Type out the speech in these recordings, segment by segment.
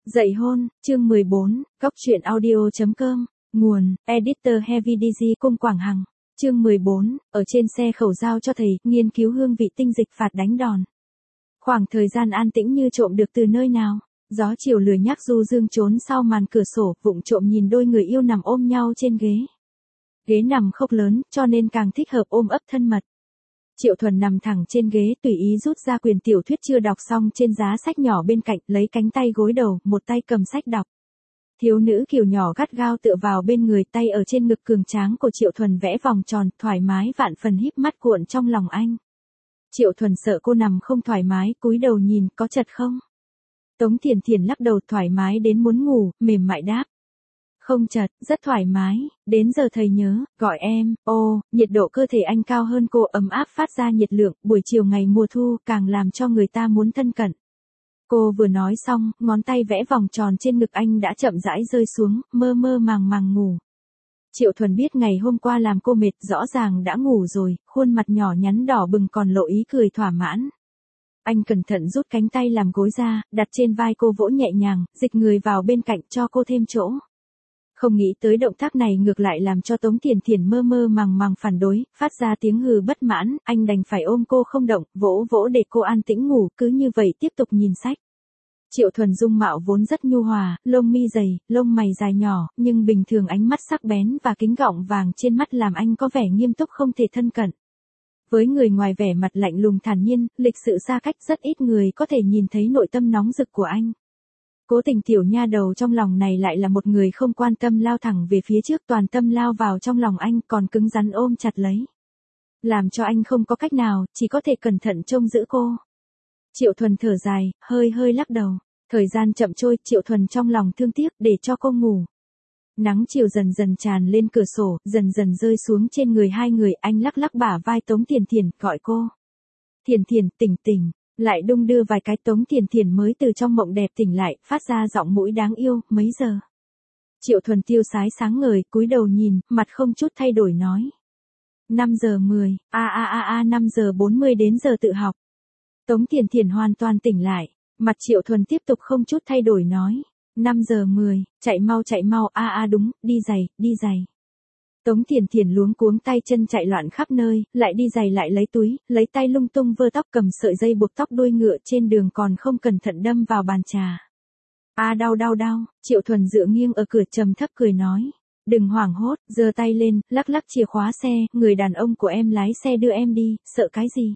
Dạy hôn, chương 14, góc truyện audio.com, nguồn, editor Heavy DG Cung Quảng Hằng, chương 14, ở trên xe khẩu giao cho thầy, nghiên cứu hương vị tinh dịch phạt đánh đòn. Khoảng thời gian an tĩnh như trộm được từ nơi nào, gió chiều lười nhác du dương trốn sau màn cửa sổ, vụng trộm nhìn đôi người yêu nằm ôm nhau trên ghế. Ghế nằm không lớn, cho nên càng thích hợp ôm ấp thân mật. Triệu Thuần nằm thẳng trên ghế tùy ý rút ra quyển tiểu thuyết chưa đọc xong trên giá sách nhỏ bên cạnh, lấy cánh tay gối đầu, một tay cầm sách đọc. Thiếu nữ kiều nhỏ gắt gao tựa vào bên người, tay ở trên ngực cường tráng của Triệu Thuần vẽ vòng tròn, thoải mái vạn phần híp mắt cuộn trong lòng anh. Triệu Thuần sợ cô nằm không thoải mái, cúi đầu nhìn, có chật không? Tống Thiền Thiền lắc đầu, thoải mái đến muốn ngủ, mềm mại đáp. Không chật, rất thoải mái, đến giờ thầy nhớ, gọi em, nhiệt độ cơ thể anh cao hơn cô, ấm áp phát ra nhiệt lượng, buổi chiều ngày mùa thu càng làm cho người ta muốn thân cận. Cô vừa nói xong, ngón tay vẽ vòng tròn trên ngực anh đã chậm rãi rơi xuống, mơ mơ màng màng ngủ. Triệu Thuần biết ngày hôm qua làm cô mệt, rõ ràng đã ngủ rồi, khuôn mặt nhỏ nhắn đỏ bừng còn lộ ý cười thỏa mãn. Anh cẩn thận rút cánh tay làm gối ra, đặt trên vai cô vỗ nhẹ nhàng, dịch người vào bên cạnh cho cô thêm chỗ. Không nghĩ tới động tác này ngược lại làm cho Tống Thiền Thiền mơ mơ màng màng phản đối, phát ra tiếng hừ bất mãn, anh đành phải ôm cô không động, vỗ vỗ để cô an tĩnh ngủ, cứ như vậy tiếp tục nhìn sách. Triệu Thuần dung mạo vốn rất nhu hòa, lông mi dày, lông mày dài nhỏ, nhưng bình thường ánh mắt sắc bén và kính gọng vàng trên mắt làm anh có vẻ nghiêm túc không thể thân cận. Với người ngoài vẻ mặt lạnh lùng thản nhiên, lịch sự xa cách, rất ít người có thể nhìn thấy nội tâm nóng rực của anh. Cố Tình tiểu nha đầu trong lòng này lại là một người không quan tâm, lao thẳng về phía trước, toàn tâm lao vào trong lòng anh, còn cứng rắn ôm chặt lấy. Làm cho anh không có cách nào, chỉ có thể cẩn thận trông giữ cô. Triệu Thuần thở dài, hơi hơi lắc đầu. Thời gian chậm trôi, Triệu Thuần trong lòng thương tiếc, để cho cô ngủ. Nắng chiều dần dần tràn lên cửa sổ, dần dần rơi xuống trên người hai người, anh lắc lắc bả vai Tống Thiền Thiền, gọi cô. Thiền Thiền, tỉnh tỉnh. Lại đung đưa vài cái, Tống Thiền Thiền mới từ trong mộng đẹp tỉnh lại, phát ra giọng mũi đáng yêu, mấy giờ? Triệu Thuần tiêu sái sáng ngời, cúi đầu nhìn, mặt không chút thay đổi nói. 5 giờ 10, 5 giờ 40 đến giờ tự học. Tống Thiền Thiền hoàn toàn tỉnh lại, mặt Triệu Thuần tiếp tục không chút thay đổi nói. 5 giờ 10, chạy mau, đúng, đi giày. Tống Thiền Thiền luống cuống tay chân chạy loạn khắp nơi, lại đi giày lại lấy túi, lấy tay lung tung vơ tóc, cầm sợi dây buộc tóc đuôi ngựa trên đường còn không cẩn thận đâm vào bàn trà. Đau, Triệu Thuần dựa nghiêng ở cửa trầm thấp cười nói. Đừng hoảng hốt, giơ tay lên, lắc lắc chìa khóa xe, người đàn ông của em lái xe đưa em đi, sợ cái gì?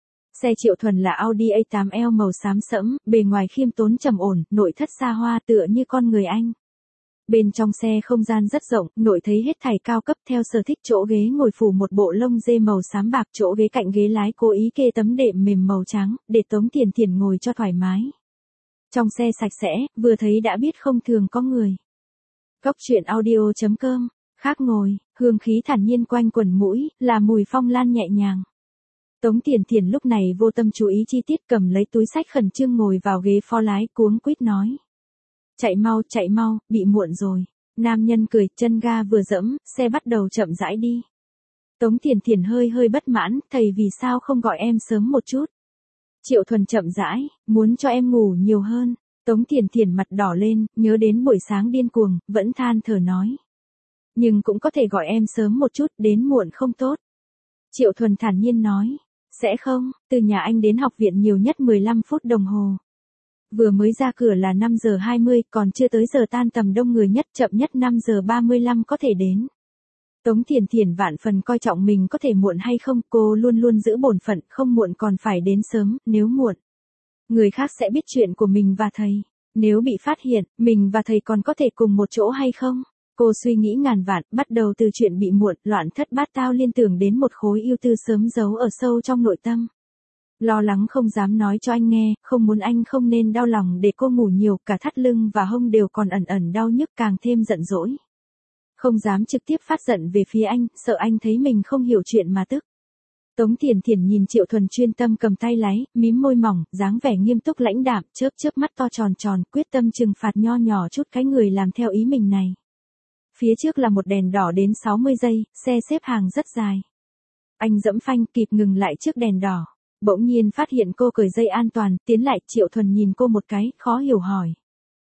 Xe Triệu Thuần là Audi A8L màu xám sẫm, bề ngoài khiêm tốn trầm ổn, nội thất xa hoa tựa như con người anh. Bên trong xe không gian rất rộng, nội thấy hết thảy cao cấp theo sở thích, chỗ ghế ngồi phủ một bộ lông dê màu xám bạc, chỗ ghế cạnh ghế lái cố ý kê tấm đệm mềm màu trắng, để Tống Thiền Thiền ngồi cho thoải mái. Trong xe sạch sẽ, vừa thấy đã biết không thường có người. Góc truyện audio.com, khác ngồi, hương khí thản nhiên quanh quần mũi, là mùi phong lan nhẹ nhàng. Tống Thiền Thiền lúc này vô tâm chú ý chi tiết, cầm lấy túi sách khẩn trương ngồi vào ghế phó lái, cuống quýt nói. Chạy mau, bị muộn rồi. Nam nhân cười, chân ga vừa dẫm, xe bắt đầu chậm rãi đi. Tống Thiền Thiền hơi bất mãn, thầy vì sao không gọi em sớm một chút? Triệu Thuần chậm rãi, muốn cho em ngủ nhiều hơn. Tống Thiền Thiền mặt đỏ lên, nhớ đến buổi sáng điên cuồng, vẫn than thở nói. Nhưng cũng có thể gọi em sớm một chút, đến muộn không tốt. Triệu Thuần thản nhiên nói. Sẽ không, từ nhà anh đến học viện nhiều nhất 15 phút đồng hồ. Vừa mới ra cửa là 5 giờ 20, còn chưa tới giờ tan tầm đông người nhất, chậm nhất 5 giờ 35 có thể đến. Tống Thiền Thiền vạn phần coi trọng mình có thể muộn hay không, cô luôn luôn giữ bổn phận, không muộn còn phải đến sớm, nếu muộn. Người khác sẽ biết chuyện của mình và thầy. Nếu bị phát hiện, mình và thầy còn có thể cùng một chỗ hay không? Cô suy nghĩ ngàn vạn, bắt đầu từ chuyện bị muộn, loạn thất bát tao liên tưởng đến một khối ưu tư sớm giấu ở sâu trong nội tâm. Lo lắng không dám nói cho anh nghe, không muốn anh không nên đau lòng để cô ngủ nhiều, cả thắt lưng và hông đều còn ẩn đau nhức, càng thêm giận dỗi. Không dám trực tiếp phát giận về phía anh, sợ anh thấy mình không hiểu chuyện mà tức. Tống Thiền Thiền nhìn Triệu Thuần chuyên tâm cầm tay lái, mím môi mỏng, dáng vẻ nghiêm túc lãnh đạm, chớp mắt to tròn, quyết tâm trừng phạt nho nhỏ chút cái người làm theo ý mình này. Phía trước là một đèn đỏ đến 60 giây, xe xếp hàng rất dài. Anh dẫm phanh, kịp ngừng lại trước đèn đỏ. Bỗng nhiên phát hiện cô cởi dây an toàn, tiến lại, Triệu Thuần nhìn cô một cái, khó hiểu hỏi.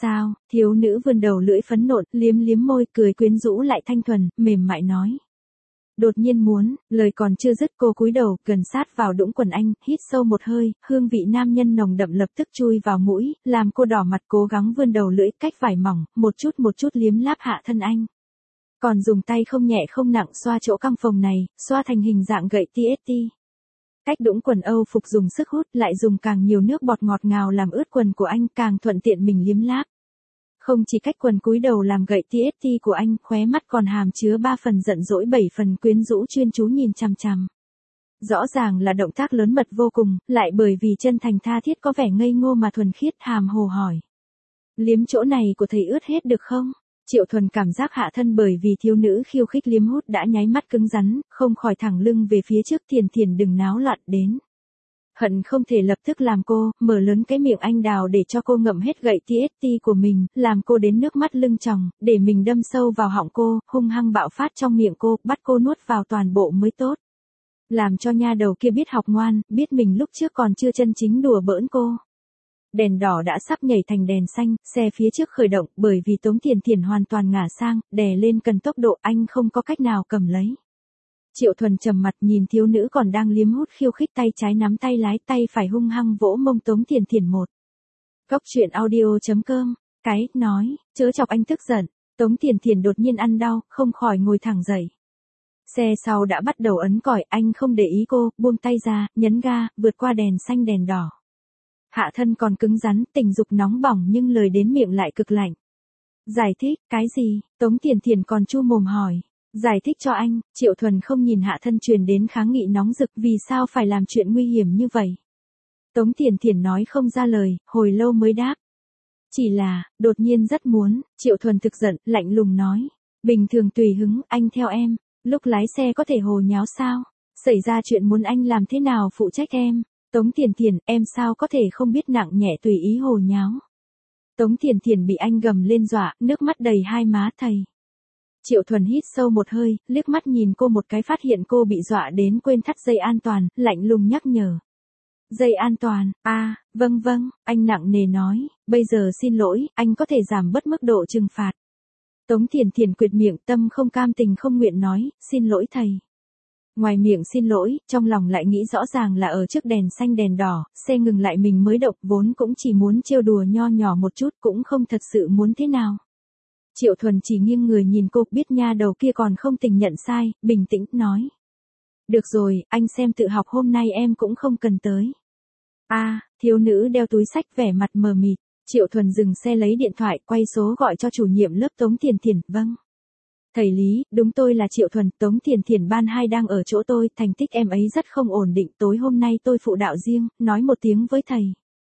Sao, thiếu nữ vươn đầu lưỡi phấn nộn, liếm liếm môi, cười quyến rũ lại thanh thuần, mềm mại nói. Đột nhiên muốn, lời còn chưa dứt cô cúi đầu, gần sát vào đũng quần anh, hít sâu một hơi, hương vị nam nhân nồng đậm lập tức chui vào mũi, làm cô đỏ mặt cố gắng vươn đầu lưỡi cách vải mỏng, một chút liếm láp hạ thân anh. Còn dùng tay không nhẹ không nặng xoa chỗ căng phồng này, xoa thành hình dạng gậy TST. Cách đũng quần Âu phục dùng sức hút lại dùng càng nhiều nước bọt ngọt ngào làm ướt quần của anh càng thuận tiện mình liếm láp. Không chỉ cách quần cúi đầu làm gậy TST của anh, khóe mắt còn hàm chứa 3 phần giận dỗi 7 phần quyến rũ chuyên chú nhìn chằm chằm. Rõ ràng là động tác lớn mật vô cùng, lại bởi vì chân thành tha thiết có vẻ ngây ngô mà thuần khiết hàm hồ hỏi. Liếm chỗ này của thầy ướt hết được không? Triệu Thuần cảm giác hạ thân bởi vì thiếu nữ khiêu khích liếm hút đã nháy mắt cứng rắn, không khỏi thẳng lưng về phía trước. Thiền đừng náo loạn đến. Hận không thể lập tức làm cô, mở lớn cái miệng anh đào để cho cô ngậm hết gậy TST của mình, làm cô đến nước mắt lưng tròng, để mình đâm sâu vào họng cô, hung hăng bạo phát trong miệng cô, bắt cô nuốt vào toàn bộ mới tốt. Làm cho nha đầu kia biết học ngoan, biết mình lúc trước còn chưa chân chính đùa bỡn cô. Đèn đỏ đã sắp nhảy thành đèn xanh, xe phía trước khởi động, bởi vì Tống Thiền hoàn toàn ngả sang, đè lên cần tốc độ anh không có cách nào cầm lấy. Triệu Thuần trầm mặt nhìn thiếu nữ còn đang liếm hút khiêu khích, tay trái nắm tay lái, tay phải hung hăng vỗ mông Tống Thiền một. Cốc truyện audio.com, nói, chớ chọc anh tức giận. Tống Thiền đột nhiên ăn đau, không khỏi ngồi thẳng dậy. Xe sau đã bắt đầu ấn còi, anh không để ý cô, buông tay ra, nhấn ga, vượt qua đèn xanh đèn đỏ. Hạ thân còn cứng rắn, tình dục nóng bỏng nhưng lời đến miệng lại cực lạnh. Giải thích, cái gì? Tống Thiền còn chu mồm hỏi. Giải thích cho anh. Triệu Thuần không nhìn hạ thân truyền đến kháng nghị nóng rực, vì sao phải làm chuyện nguy hiểm như vậy. Tống Thiền nói không ra lời, hồi lâu mới đáp. Chỉ là, đột nhiên rất muốn. Triệu Thuần thực giận, lạnh lùng nói. Bình thường tùy hứng, anh theo em. Lúc lái xe có thể hồ nháo sao? Xảy ra chuyện muốn anh làm thế nào phụ trách em? Tống Thiền, em sao có thể không biết nặng nhẹ tùy ý hồ nháo. Tống Thiền bị anh gầm lên dọa, nước mắt đầy hai má thầy. Triệu Thuần hít sâu một hơi, liếc mắt nhìn cô một cái, phát hiện cô bị dọa đến quên thắt dây an toàn, lạnh lùng nhắc nhở. Dây an toàn, vâng, anh nặng nề nói, bây giờ xin lỗi, anh có thể giảm bớt mức độ trừng phạt. Tống Thiền quệt miệng, tâm không cam tình không nguyện nói, xin lỗi thầy. Ngoài miệng xin lỗi, trong lòng lại nghĩ rõ ràng là ở trước đèn xanh đèn đỏ, xe ngừng lại mình mới động, vốn cũng chỉ muốn trêu đùa nho nhỏ một chút, cũng không thật sự muốn thế nào. Triệu Thuần chỉ nghiêng người nhìn cô, biết nha đầu kia còn không tình nhận sai, bình tĩnh nói. Được rồi, anh xem tự học hôm nay em cũng không cần tới. Thiếu nữ đeo túi xách vẻ mặt mờ mịt. Triệu Thuần dừng xe lấy điện thoại, quay số gọi cho chủ nhiệm lớp Tống Thiền, vâng. Thầy Lý, đúng tôi là Triệu Thuần, Tống Thiền ban 2 đang ở chỗ tôi, thành tích em ấy rất không ổn định, tối hôm nay tôi phụ đạo riêng, nói một tiếng với thầy.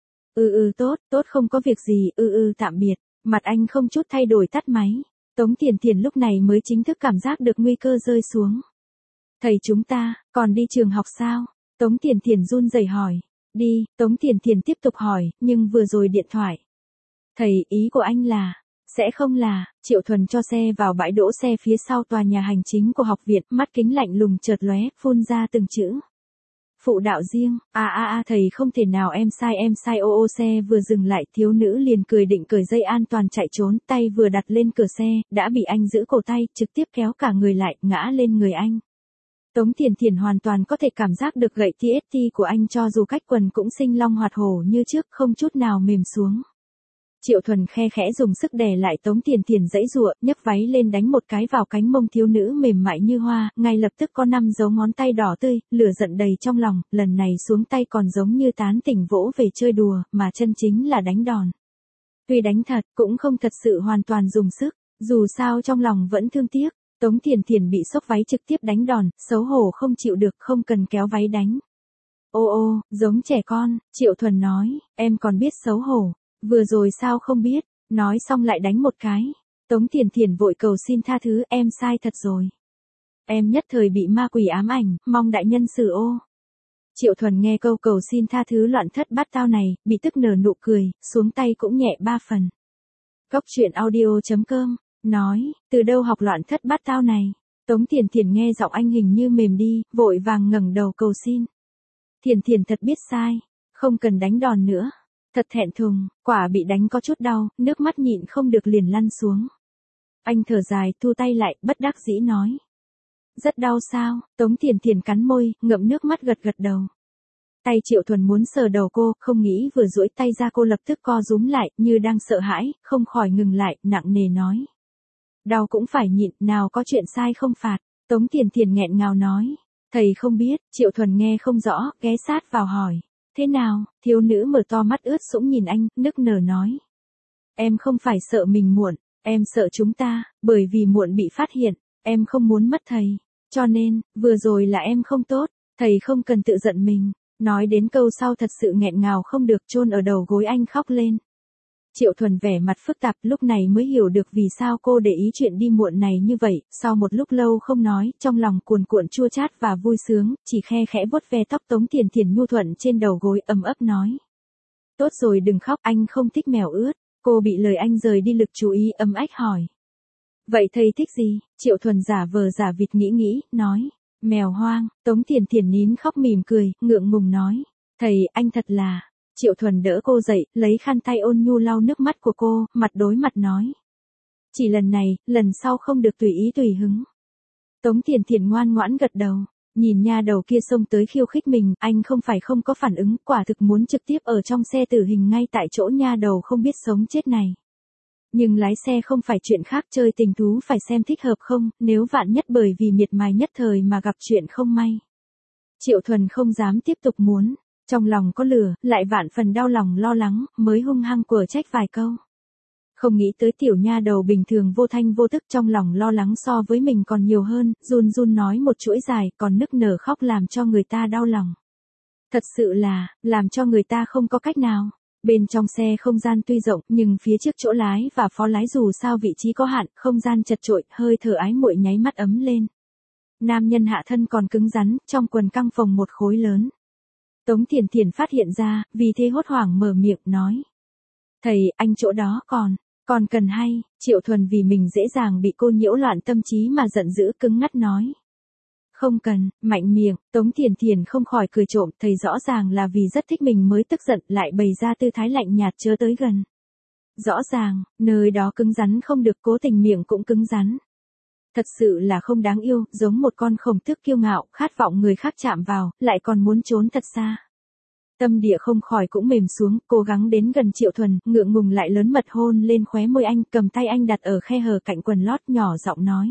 Tốt không có việc gì, tạm biệt. Mặt anh không chút thay đổi tắt máy. Tống Thiền lúc này mới chính thức cảm giác được nguy cơ rơi xuống. Thầy chúng ta, còn đi trường học sao? Tống Thiền run rẩy hỏi. Đi, Tống Thiền tiếp tục hỏi, nhưng vừa rồi điện thoại. Thầy, ý của anh là, sẽ không là, Triệu Thuần cho xe vào bãi đỗ xe phía sau tòa nhà hành chính của học viện, mắt kính lạnh lùng chợt lóe, phun ra từng chữ. Phụ đạo riêng, thầy không thể nào, em sai, xe vừa dừng lại, thiếu nữ liền cười định cởi dây an toàn chạy trốn, tay vừa đặt lên cửa xe, đã bị anh giữ cổ tay, trực tiếp kéo cả người lại, ngã lên người anh. Tống Thiền hoàn toàn có thể cảm giác được gậy TST của anh, cho dù cách quần cũng sinh long hoạt hổ như trước, không chút nào mềm xuống. Triệu Thuần khe khẽ dùng sức đè lại Tống Thiền giãy giụa, nhấc váy lên đánh một cái vào cánh mông thiếu nữ mềm mại như hoa, ngay lập tức có 5 dấu ngón tay đỏ tươi, lửa giận đầy trong lòng, lần này xuống tay còn giống như tán tỉnh vỗ về chơi đùa, mà chân chính là đánh đòn. Tuy đánh thật, cũng không thật sự hoàn toàn dùng sức, dù sao trong lòng vẫn thương tiếc. Tống Thiền bị xốc váy trực tiếp đánh đòn, xấu hổ không chịu được, không cần kéo váy đánh. Giống trẻ con, Triệu Thuần nói, em còn biết xấu hổ. Vừa rồi sao không biết, nói xong lại đánh một cái. Tống Thiền vội cầu xin tha thứ, em sai thật rồi. Em nhất thời bị ma quỷ ám ảnh, mong đại nhân xử ô. Triệu Thuần nghe câu cầu xin tha thứ loạn thất bát tao này, bị tức nở nụ cười, xuống tay cũng nhẹ 3 phần. Cốc truyện audio.com, nói, từ đâu học loạn thất bát tao này. Tống Thiền nghe giọng anh hình như mềm đi, vội vàng ngẩng đầu cầu xin. Thiền thật biết sai, không cần đánh đòn nữa. Thật thẹn thùng, quả bị đánh có chút đau, nước mắt nhịn không được liền lăn xuống. Anh thở dài, thu tay lại, bất đắc dĩ nói. Rất đau sao? Tống Thiền Thiền cắn môi, ngậm nước mắt gật gật đầu. Tay Triệu Thuần muốn sờ đầu cô, không nghĩ vừa duỗi tay ra cô lập tức co rúm lại, như đang sợ hãi, không khỏi ngừng lại, nặng nề nói. Đau cũng phải nhịn, nào có chuyện sai không phạt. Tống Thiền Thiền nghẹn ngào nói. Thầy không biết, Triệu Thuần nghe không rõ, ghé sát vào hỏi. Thế nào? Thiếu nữ mở to mắt ướt sũng nhìn anh, nức nở nói. Em không phải sợ mình muộn, em sợ chúng ta, bởi vì muộn bị phát hiện, em không muốn mất thầy. Cho nên, vừa rồi là em không tốt, thầy không cần tự giận mình. Nói đến câu sau thật sự nghẹn ngào không được, chôn ở đầu gối anh khóc lên. Triệu Thuần vẻ mặt phức tạp, lúc này mới hiểu được vì sao cô để ý chuyện đi muộn này như vậy, sau một lúc lâu không nói, trong lòng cuồn cuộn chua chát và vui sướng, chỉ khe khẽ vuốt ve tóc Tống Thiền Thiền nhu thuận trên đầu gối, ấm ấp nói. Tốt rồi đừng khóc, anh không thích mèo ướt. Cô bị lời anh rời đi lực chú ý, ấm ách hỏi. Vậy thầy thích gì? Triệu Thuần giả vờ giả vịt nghĩ, nói. Mèo hoang. Tống Thiền Thiền nín khóc mỉm cười, ngượng ngùng nói. Thầy, anh thật là. Triệu Thuần đỡ cô dậy, lấy khăn tay ôn nhu lau nước mắt của cô, mặt đối mặt nói. Chỉ lần này, lần sau không được tùy ý tùy hứng. Tống Thiền Thiền ngoan ngoãn gật đầu. Nhìn nha đầu kia xông tới khiêu khích mình, anh không phải không có phản ứng, quả thực muốn trực tiếp ở trong xe tử hình ngay tại chỗ nha đầu không biết sống chết này. Nhưng lái xe không phải chuyện khác, chơi tình thú phải xem thích hợp không, nếu vạn nhất bởi vì miệt mài nhất thời mà gặp chuyện không may. Triệu Thuần không dám tiếp tục muốn, trong lòng có lửa, lại vạn phần đau lòng lo lắng, mới hung hăng quở trách vài câu. Không nghĩ tới tiểu nha đầu bình thường vô thanh vô tức, trong lòng lo lắng so với mình còn nhiều hơn, run run nói một chuỗi dài, còn nức nở khóc làm cho người ta đau lòng. Thật sự là, làm cho người ta không có cách nào. Bên trong xe không gian tuy rộng, nhưng phía trước chỗ lái và phó lái dù sao vị trí có hạn, không gian chật chội, hơi thở ái muội nháy mắt ấm lên. Nam nhân hạ thân còn cứng rắn, trong quần căng phồng một khối lớn. Tống Thiền Thiền phát hiện ra, vì thế hốt hoảng mở miệng nói. Thầy, anh chỗ đó còn cần hay? Triệu Thuần vì mình dễ dàng bị cô nhiễu loạn tâm trí mà giận dữ cứng ngắt nói. Không cần, mạnh miệng. Tống Thiền Thiền không khỏi cười trộm, thầy rõ ràng là vì rất thích mình mới tức giận, lại bày ra tư thái lạnh nhạt chớ tới gần. Rõ ràng, nơi đó cứng rắn không được, cố tình miệng cũng cứng rắn. Thật sự là không đáng yêu, giống một con khổng tước kiêu ngạo, khát vọng người khác chạm vào, lại còn muốn trốn thật xa. Tâm địa không khỏi cũng mềm xuống, cố gắng đến gần Triệu Thuần, ngượng ngùng lại lớn mật hôn lên khóe môi anh, cầm tay anh đặt ở khe hở cạnh quần lót, nhỏ giọng nói.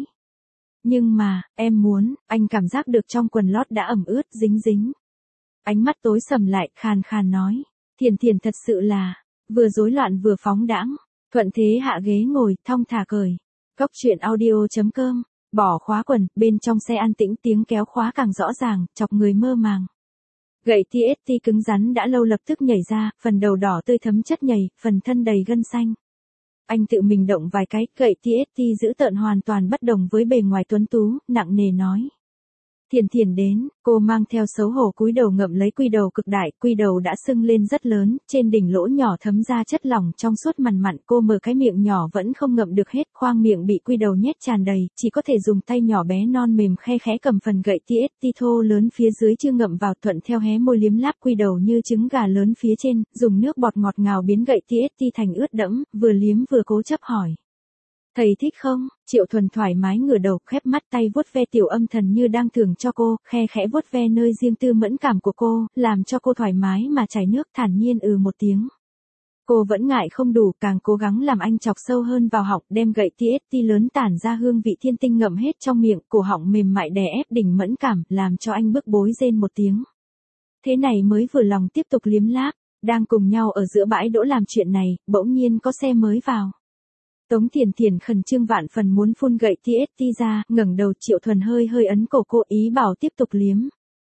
Nhưng mà, em muốn, anh cảm giác được trong quần lót đã ẩm ướt, dính dính. Ánh mắt tối sầm lại, khàn khàn nói. Thiền Thiền thật sự là, vừa rối loạn vừa phóng đãng. Thuận thế hạ ghế ngồi, thong thả cởi. Cốc truyện audio.com, bỏ khóa quần, bên trong xe an tĩnh, tiếng kéo khóa càng rõ ràng, chọc người mơ màng. Gậy TST cứng rắn đã lâu lập tức nhảy ra, phần đầu đỏ tươi thấm chất nhầy, phần thân đầy gân xanh. Anh tự mình động vài cái, gậy TST giữ tợn hoàn toàn bất đồng với bề ngoài tuấn tú, nặng nề nói. Thiền Thiền đến, cô mang theo xấu hổ cúi đầu ngậm lấy quy đầu cực đại, quy đầu đã sưng lên rất lớn, trên đỉnh lỗ nhỏ thấm ra chất lỏng trong suốt mằn mặn, cô mở cái miệng nhỏ vẫn không ngậm được hết, khoang miệng bị quy đầu nhét tràn đầy, chỉ có thể dùng tay nhỏ bé non mềm khe khẽ cầm phần gậy TST thô lớn phía dưới chưa ngậm vào, thuận theo hé môi liếm láp quy đầu như trứng gà lớn phía trên, dùng nước bọt ngọt ngào biến gậy TST thành ướt đẫm, vừa liếm vừa cố chấp hỏi. Thầy thích không? Triệu Thuần thoải mái ngửa đầu, khép mắt, tay vuốt ve tiểu âm thần như đang thưởng cho cô, khe khẽ vuốt ve nơi riêng tư mẫn cảm của cô, làm cho cô thoải mái mà chảy nước, thản nhiên một tiếng. Cô vẫn ngại không đủ, càng cố gắng làm anh chọc sâu hơn vào họng, đem gậy TST lớn tản ra hương vị thiên tinh ngậm hết trong miệng, cổ họng mềm mại đè ép đỉnh mẫn cảm, làm cho anh bức bối rên một tiếng. Thế này mới vừa lòng tiếp tục liếm láp, đang cùng nhau ở giữa bãi đỗ làm chuyện này, bỗng nhiên có xe mới vào. Tống Thiền Thiền khẩn trương vạn phần muốn phun gậy TST ra, ngẩng đầu, Triệu Thuần hơi ấn cổ cô, ý bảo tiếp tục liếm.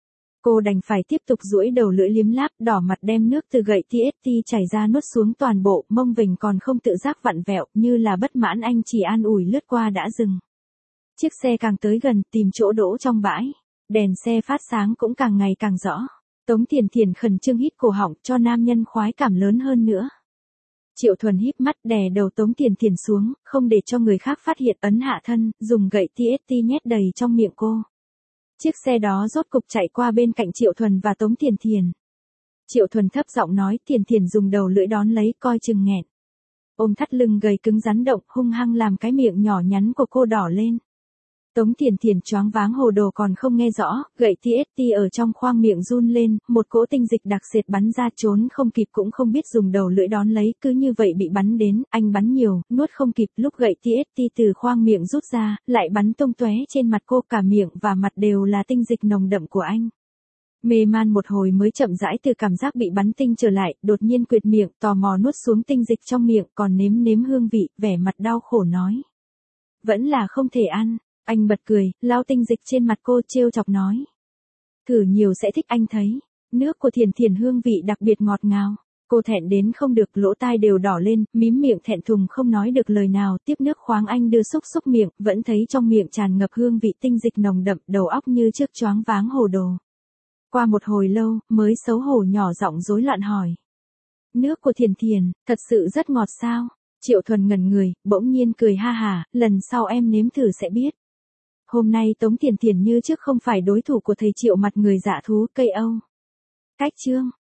Cô đành phải tiếp tục duỗi đầu lưỡi liếm láp, đỏ mặt đem nước từ gậy TST chảy ra nuốt xuống toàn bộ, mông vành còn không tự giác vặn vẹo, như là bất mãn anh chỉ an ủi lướt qua đã dừng. Chiếc xe càng tới gần, tìm chỗ đỗ trong bãi, đèn xe phát sáng cũng càng ngày càng rõ. Tống Thiền Thiền khẩn trương hít cổ họng cho nam nhân khoái cảm lớn hơn nữa. Triệu Thuần híp mắt đè đầu Tống Thiền Thiền xuống, không để cho người khác phát hiện, ấn hạ thân, dùng gậy TST nhét đầy trong miệng cô. Chiếc xe đó rốt cục chạy qua bên cạnh Triệu Thuần và Tống Thiền Thiền. Triệu Thuần thấp giọng nói, Thiền Thiền dùng đầu lưỡi đón lấy, coi chừng nghẹn. Ôm thắt lưng gầy cứng rắn động, hung hăng làm cái miệng nhỏ nhắn của cô đỏ lên. Tống Thiền Thiền choáng váng hồ đồ còn không nghe rõ, gậy TST ở trong khoang miệng run lên, một cỗ tinh dịch đặc sệt bắn ra, trốn không kịp cũng không biết dùng đầu lưỡi đón lấy, cứ như vậy bị bắn đến, anh bắn nhiều, nuốt không kịp, lúc gậy TST từ khoang miệng rút ra, lại bắn tung tóe trên mặt cô, cả miệng và mặt đều là tinh dịch nồng đậm của anh. Mê man một hồi mới chậm rãi từ cảm giác bị bắn tinh trở lại, đột nhiên quệt miệng, tò mò nuốt xuống tinh dịch trong miệng, còn nếm nếm hương vị, vẻ mặt đau khổ nói. Vẫn là không thể ăn. Anh bật cười, lau tinh dịch trên mặt cô, trêu chọc nói. Thử nhiều sẽ thích, anh thấy. Nước của Thiền Thiền hương vị đặc biệt ngọt ngào. Cô thẹn đến không được, lỗ tai đều đỏ lên, mím miệng thẹn thùng không nói được lời nào, tiếp nước khoáng anh đưa xúc xúc miệng, vẫn thấy trong miệng tràn ngập hương vị tinh dịch nồng đậm, đầu óc như trước choáng váng hồ đồ. Qua một hồi lâu, mới xấu hổ nhỏ giọng rối loạn hỏi. Nước của Thiền Thiền, thật sự rất ngọt sao? Triệu Thuần ngẩn người, bỗng nhiên cười ha hả, lần sau em nếm thử sẽ biết. Hôm nay Tống Thiền Thiền như trước không phải đối thủ của thầy Triệu mặt người dạ thú cây Âu. Cách chương.